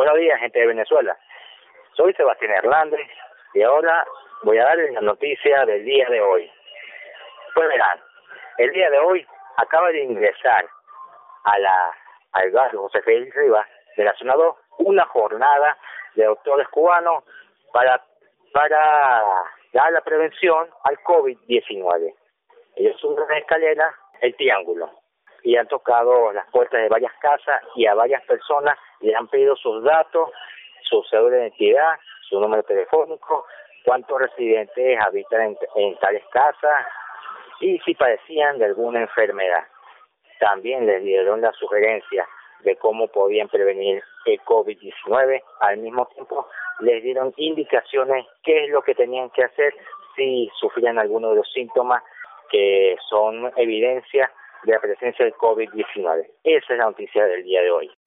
Buenos días, gente de Venezuela. Soy Sebastián Hernández y ahora voy a darles la noticia del día de hoy. Pues verán, el día de hoy acaba de ingresar al barrio José Félix Rivas de la zona 2 una jornada de doctores cubanos para dar la prevención al COVID-19. Ellos suben la escalera, el triángulo, y han tocado las puertas de varias casas y a varias personas le han pedido sus datos, su cédula de identidad, su número telefónico, cuántos residentes habitan en tales casas y si padecían de alguna enfermedad. También les dieron la sugerencia de cómo podían prevenir el COVID-19. Al mismo tiempo les dieron indicaciones qué es lo que tenían que hacer si sufrían alguno de los síntomas que son evidencia de la presencia del COVID-19. Esa es la noticia del día de hoy.